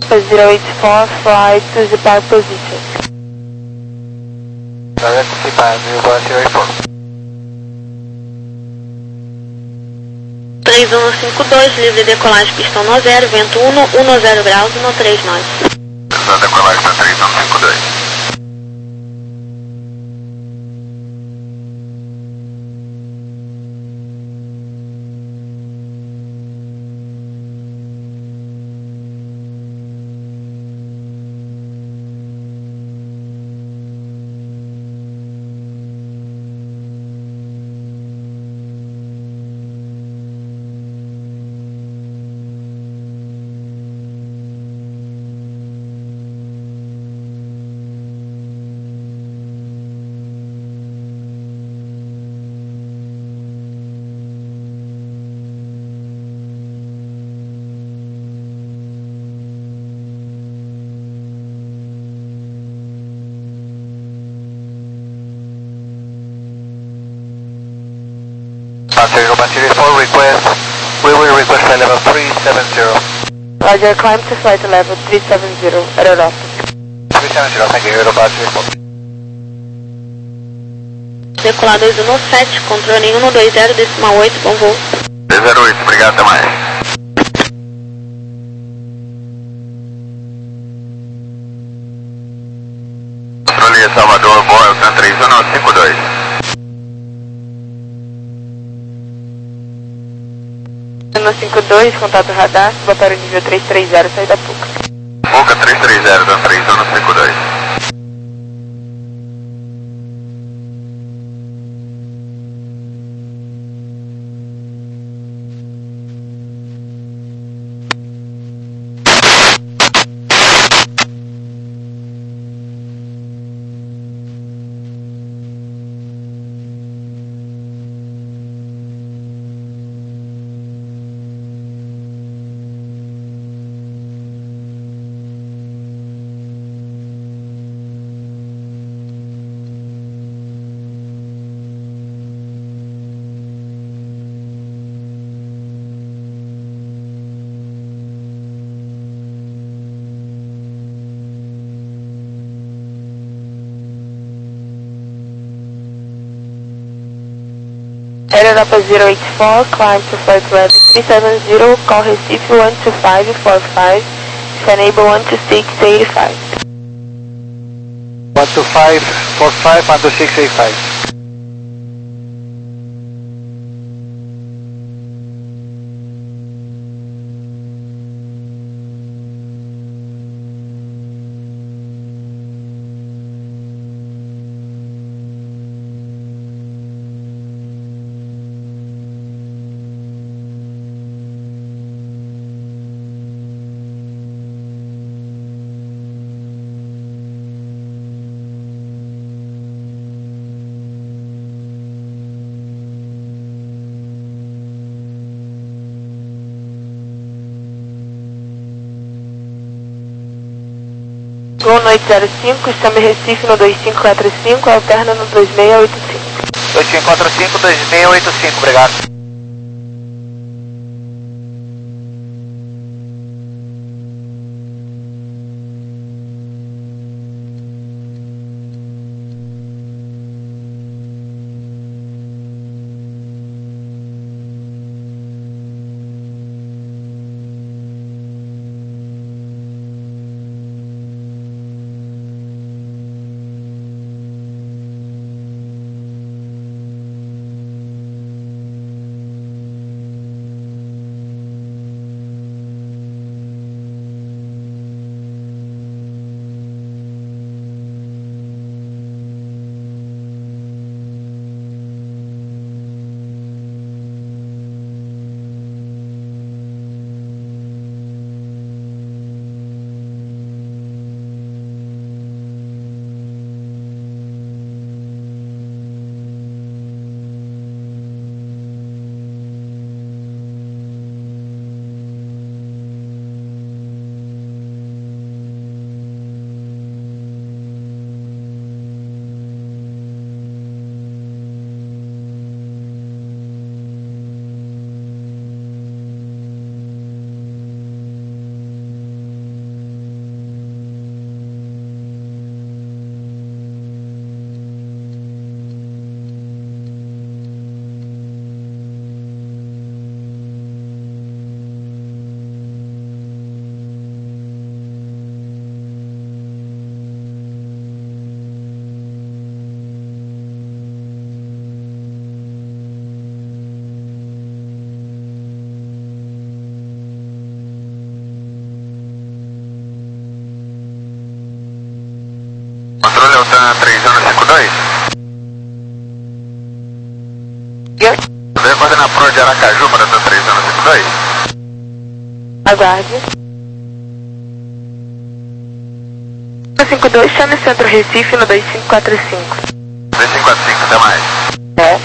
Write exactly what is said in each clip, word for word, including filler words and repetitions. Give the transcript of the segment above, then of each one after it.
zero eight four, fly to the park position. Direct to Japan, zero eight four. três um cinco dois, livre decolagem, pistão no zero, vento um, um zero graus, um três nove. Decolagem para três um cinco dois. Zero Battery four request, we will request flight level three seven zero. Roger, climb to flight level three seven zero, aeronautic. three seven zero, thank you, Zero Battery four. Decolar dois um sete, controle um dois zero, decimal oito, bom voo. dois zero oito, obrigado, até mais. Controle Salvador, Boa, três um cinco dois. cinco dois, contato radar, subatório nível três três zero, saída Puca. Puca três três zero, três um cinco dois. Aeronauta zero eight four, climb to flight level three seven zero, call Recife one two five four five, if enable one two six eight five. one two five four five, one two six eight five. Gol noite zero cinco, chame Recife no dois cinco quatro cinco, alterna no dois seis oito cinco. dois cinco quatro cinco, dois seis oito cinco, obrigado. da três zero cinco dois. Yes. Veio coordenar pro de Aracaju para da três zero cinco dois. Aguarde. cinco dois, chame Centro Recife no dois cinco quatro cinco. dois cinco quatro cinco, até mais. É.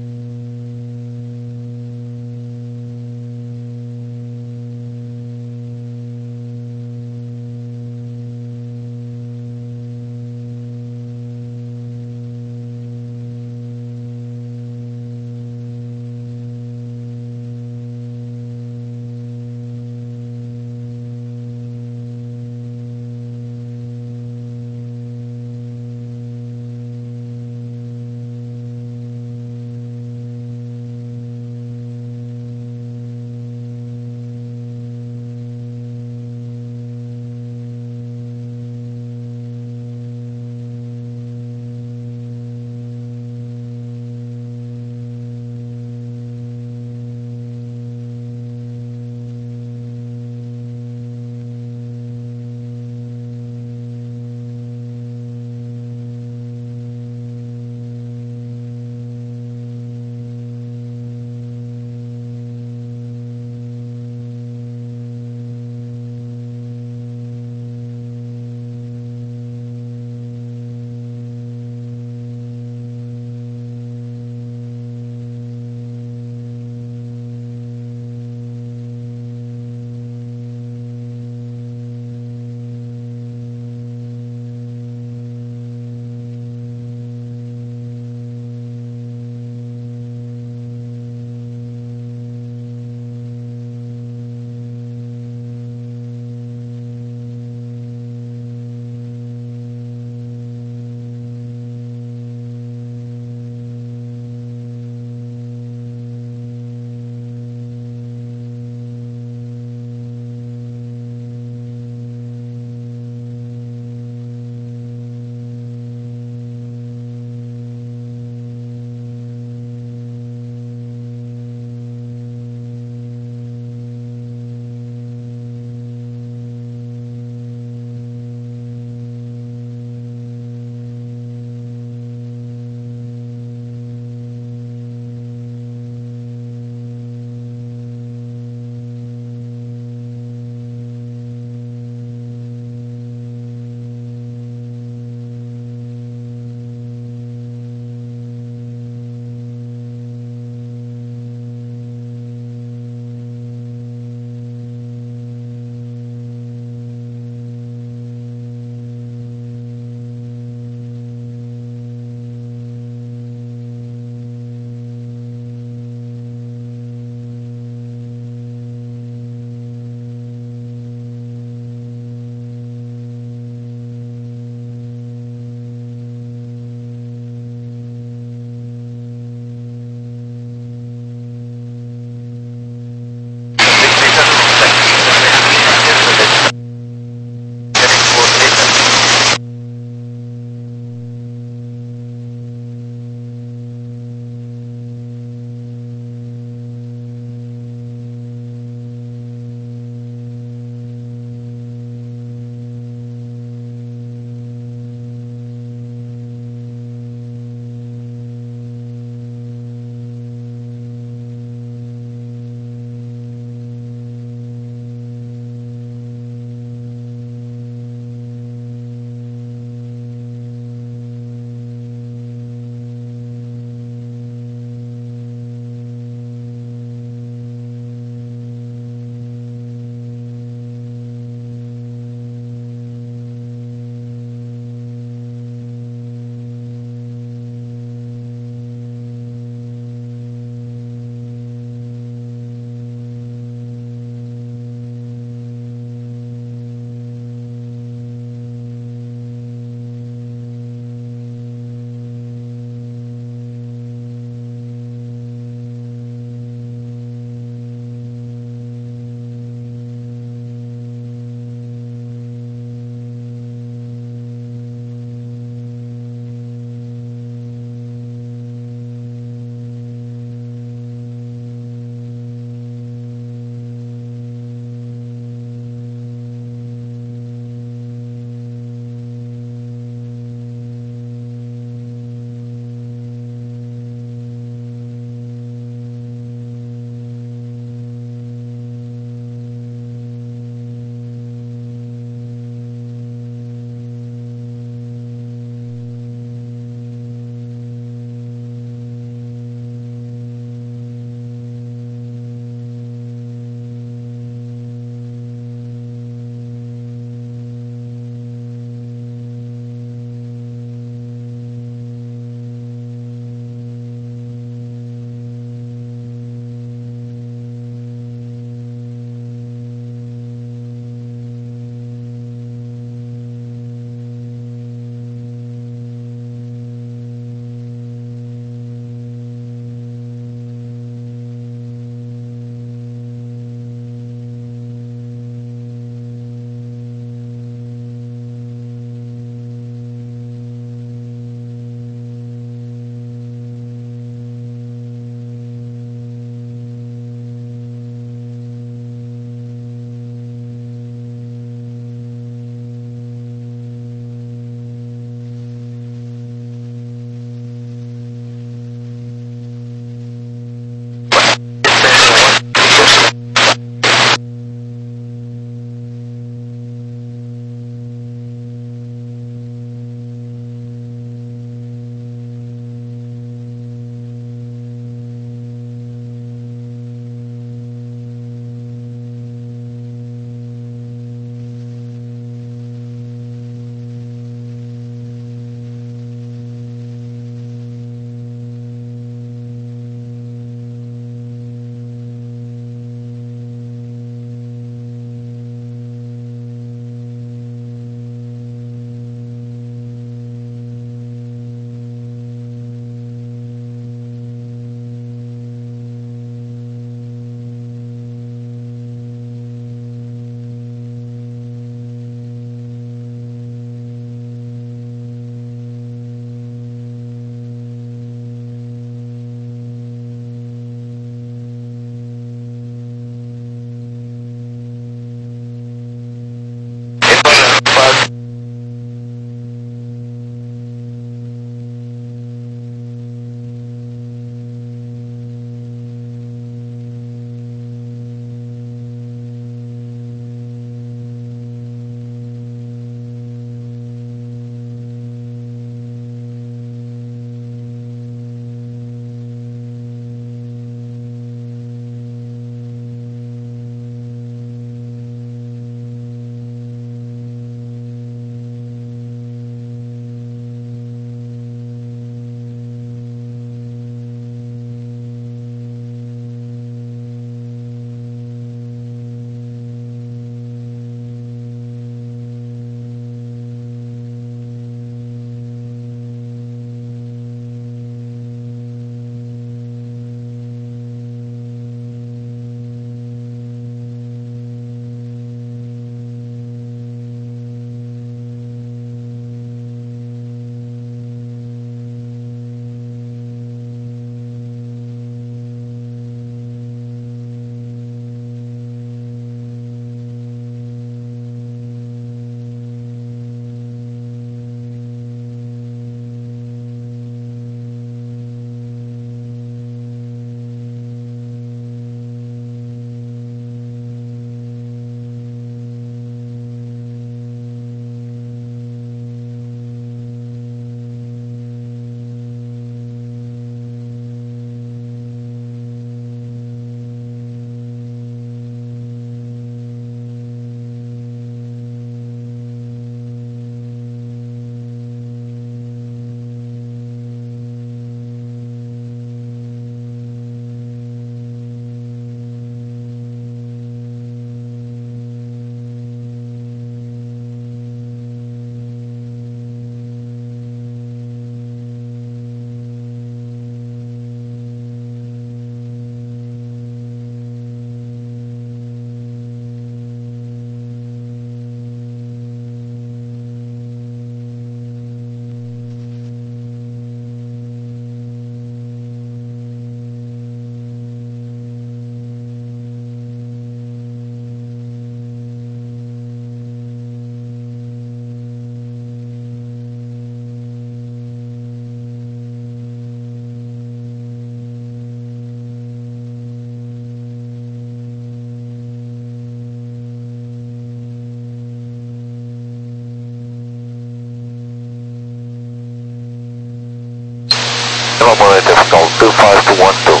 cumulative call two five two one two.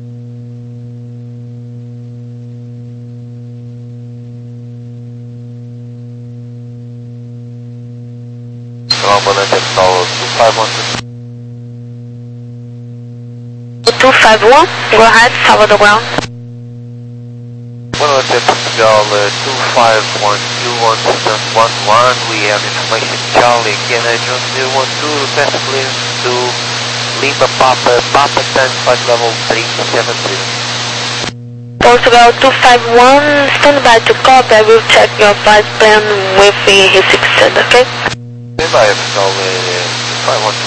Cumulative call two five one two. two five one, go ahead, Salvador Ground. Cumulative call uh, two five one two one seven one one. We have information Charlie Kennedy John zero one two, request clearance to Lima Papa, Papa ten flight level three seven zero. Portugal two five one, stand by to copy. I will check your flight plan with the H six Z, okay? Standby, call uh, two five one.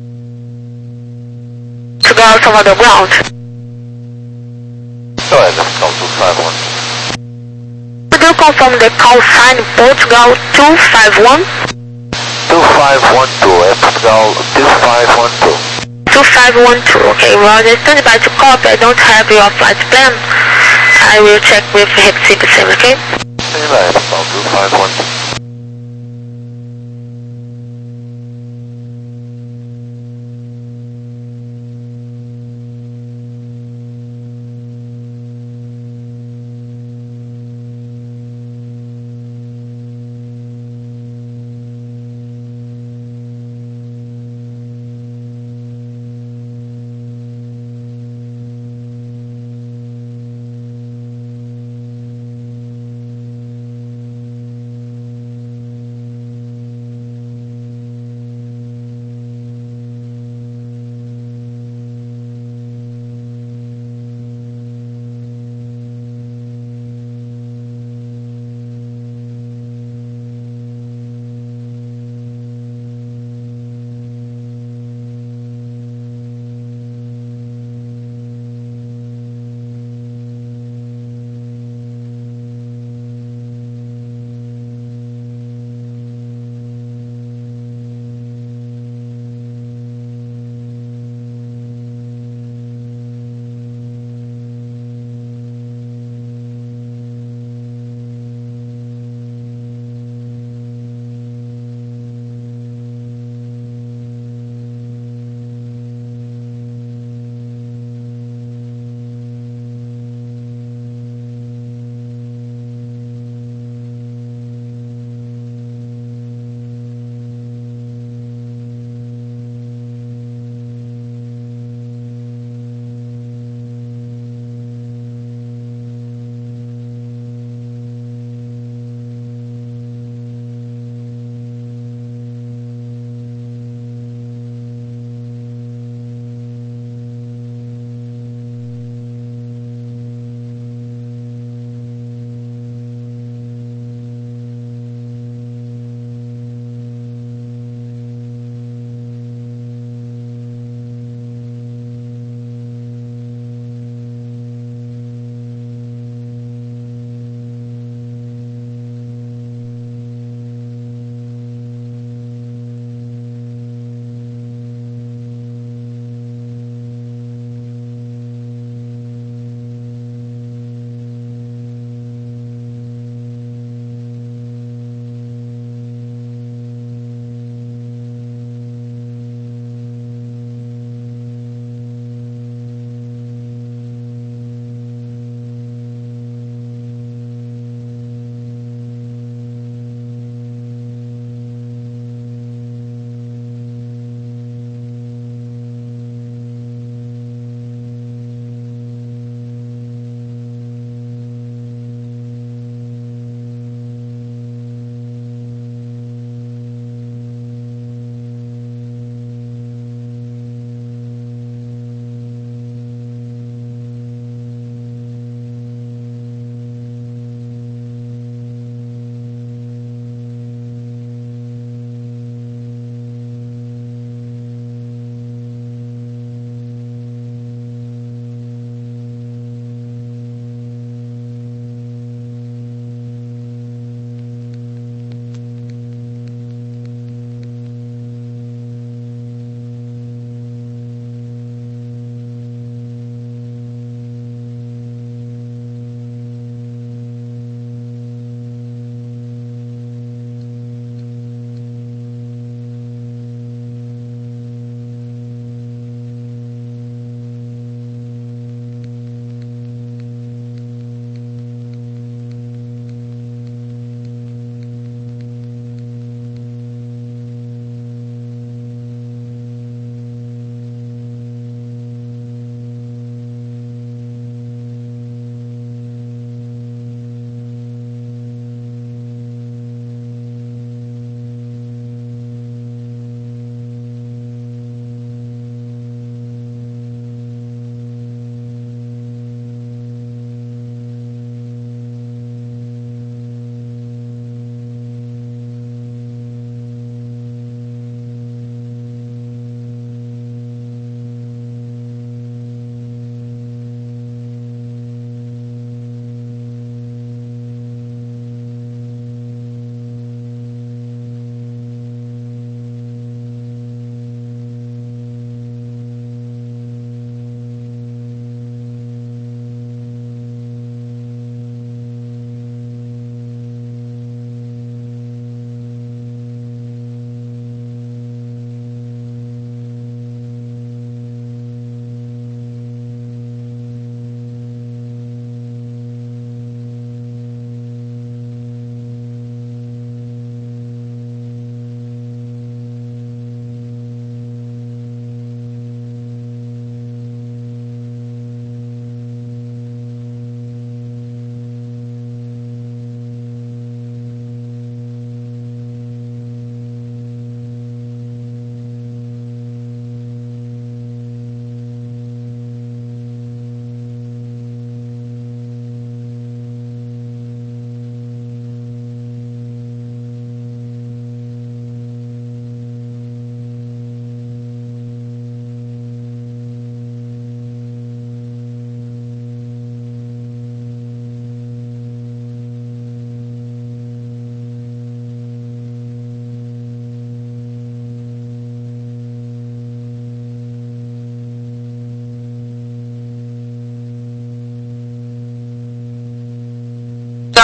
Portugal Salvador Ground. Go ahead. confirm the call sign Portugal two five one? two five one two, é Portugal two five one two. two five one two, okay, Roger. Stand by to copy. I don't have your flight plan. I will check with Recife Sim, okay? Stand by, Portugal two five one two.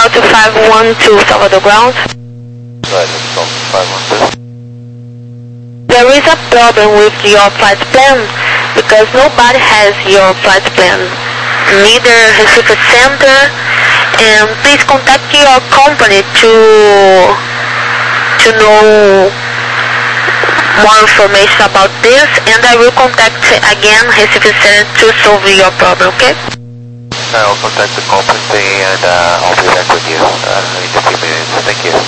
to five one two Salvador ground. Right, let's go five one two. There is a problem with your flight plan because nobody has your flight plan, neither Recife Center, and please contact your company to to know more information about this, and I will contact again Recife Center to solve your problem, okay? I'll contact the company and uh, I'll be back with you uh, in a few minutes. Thank you.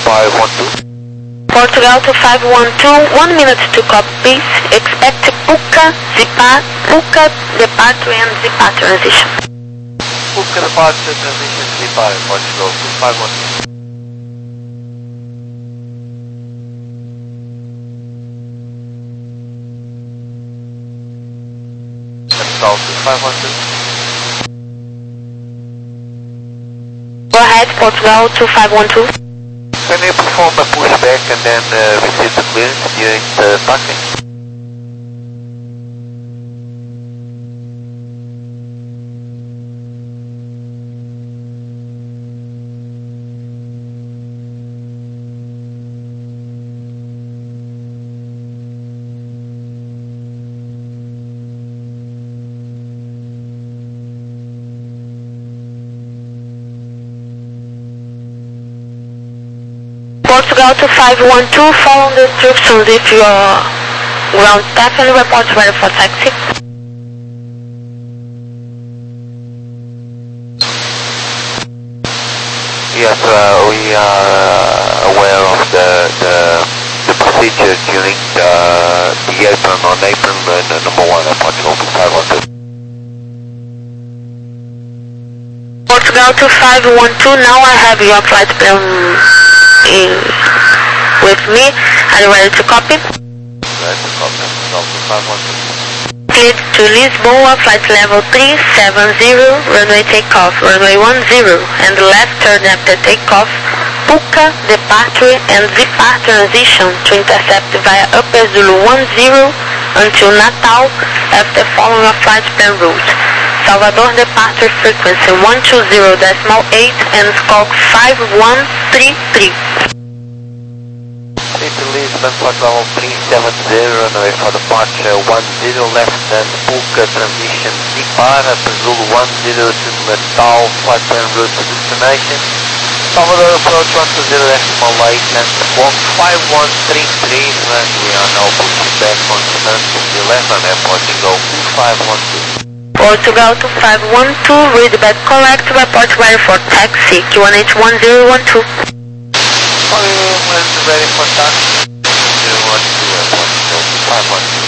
five one two. Portugal to five one two, one minute to copy, please. Expect Puka, Zipa, Puka departure and Zipa transition. Puka departure transition Zipa, Portugal to five one two. Central to five one two. Go ahead, Portugal to five one two. Can you perform a pushback and then uh, receive the clearance during the taxi? Portugal to five one two, follow the instructions if your ground staff and report ready for taxi. Yes, uh, we are aware of the, the, the procedure during the, the apron on apron uh, number one at Portugal to five one two. Portugal to five one two, now I have your flight plan in with me. Are you ready to copy? Ready to copy, Portugal to five one two. Cleared to Lisboa, flight level three seven zero, runway takeoff, runway one zero, and the left turn after takeoff, Puka departure and Zipa transition to intercept via Upper Zulu one zero until Natal after following a flight plan route. Salvador departure frequency one two zero point eight and squawk five one three three. City Lisbon, flight level three seven zero, runway for departure one zero left and Puka transition Zipar, Zulu one zero to Natal, flight plan route to destination. Salvador approach one two zero decimal eight and squawk five one three three, and we are now pushing back on Santos eleven at Portugal to five one two. Portugal to five one two, read back correct, report ready for taxi, Q one H one zero one two. When ready for taxi, zero one two at Portugal to five one two.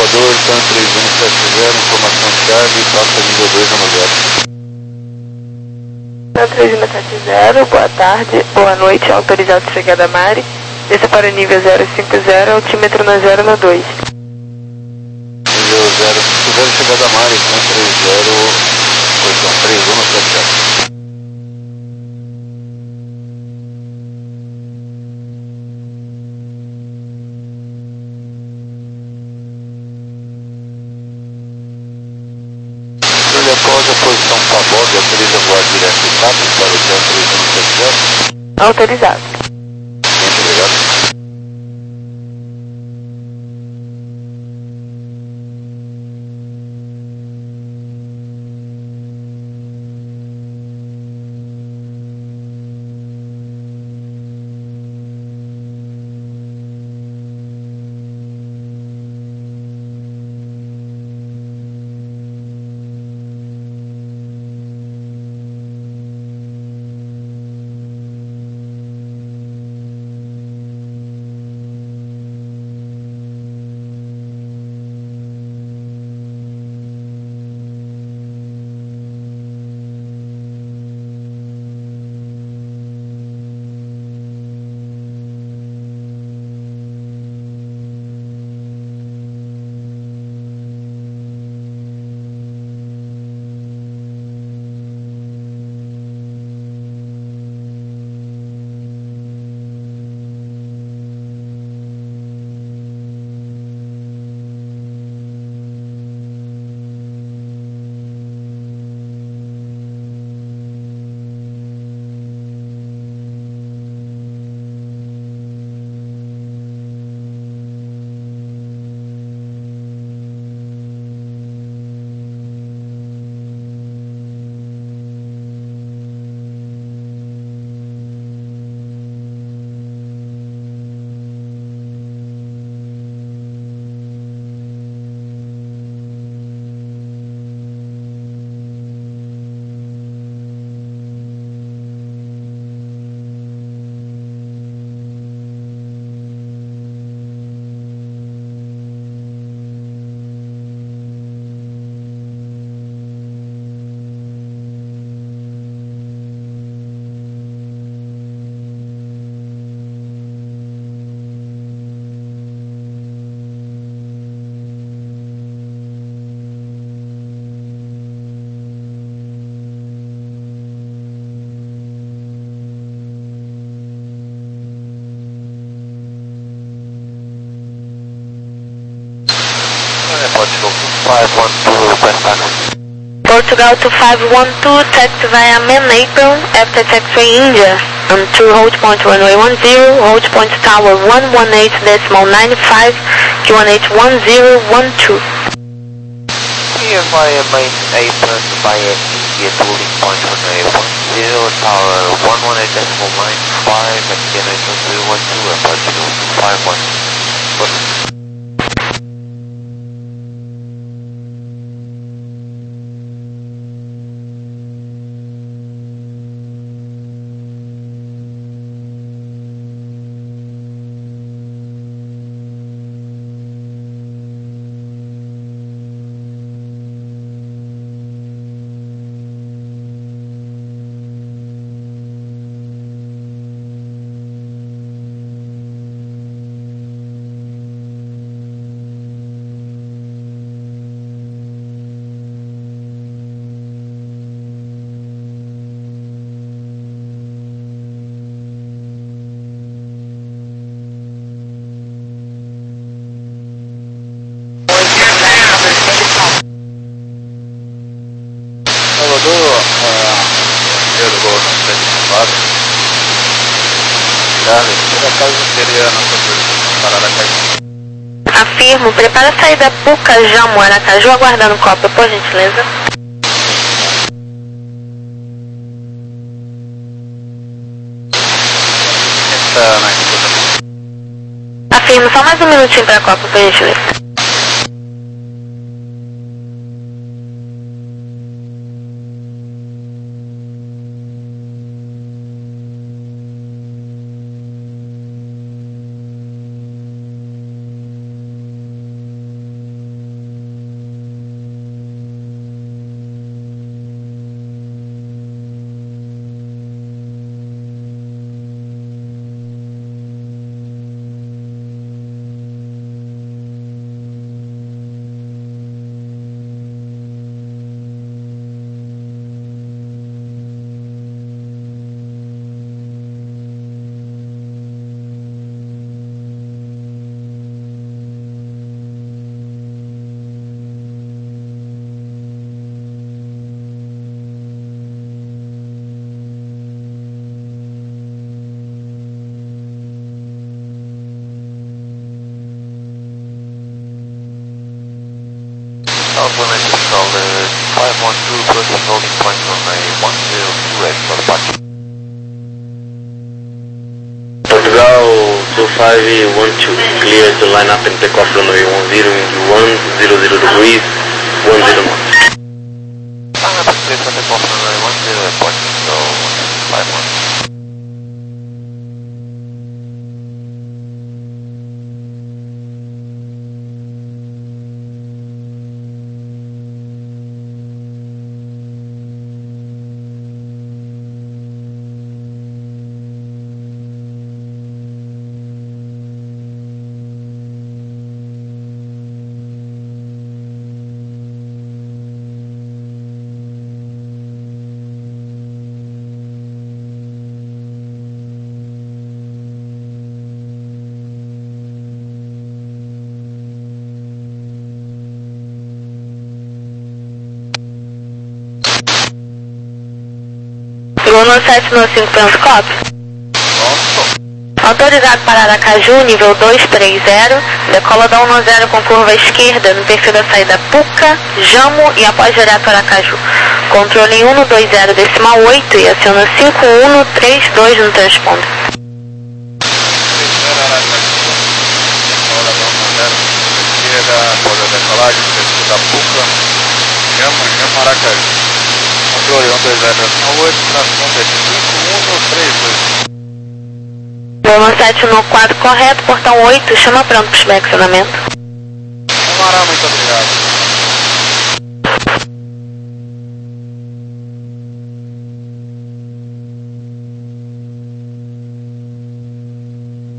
Elevador, TAM três um sete zero, informação Charlie, passa nível dois nove zero. TAM três um sete zero, boa tarde, boa noite, autorizado chegada a Mari. Desça para o nível zero cinco zero, altímetro na zero no dois. Nível zero cinco zero, chegada a Mari, TAM três zero, posição três um sete zero. Após a posição Pabob, autoriza voar direto e rápido para o TAM três um sete zero. Autorizado. Muito obrigado. Portugal to five one two, taxi via main apron, after taxi India, on to hold point runway one zero, hold point tower one one eight decimal nine five, Q one H one zero one two. Here via main apron via India to holding point runway one zero, tower one one eight decimal nine five, and Q one H one zero one two, and Portugal to five one. Salvador, primeiro voo não está estimado. Charlie, por acaso seria a nossa posição para Aracaju. Afirmo, prepara a saída Pucajamo, Aracaju, aguardando cópia, por gentileza. Está na escuta. Afirmo, só mais um minutinho para a cópia, por gentileza. uh, five one two, approaching holding point on a one zero two at for departure. Portugal two five one two, clear to line up and take off runway one zero into one zero zero degrees, one zero knots. Line up and clear for take off runway one zero at departure, so five one. Luna sete nove cinco Transcop. Autorizado para Aracaju, nível dois três zero, decola da um zero com curva esquerda no perfil da saída Puca, Jamo e após direto Aracaju. Controle em um dois zero decimal oito e aciona cinco um três dois no transponder. Esquerda, após a decolagem, perfil da Puca, Jamo, Jamo, Aracaju. Controle um dois zero decimal oito, transponder cinco um três dois. Luna sete no quadro correto, portão oito, chama pronto para o estacionamento. Camará, muito obrigado.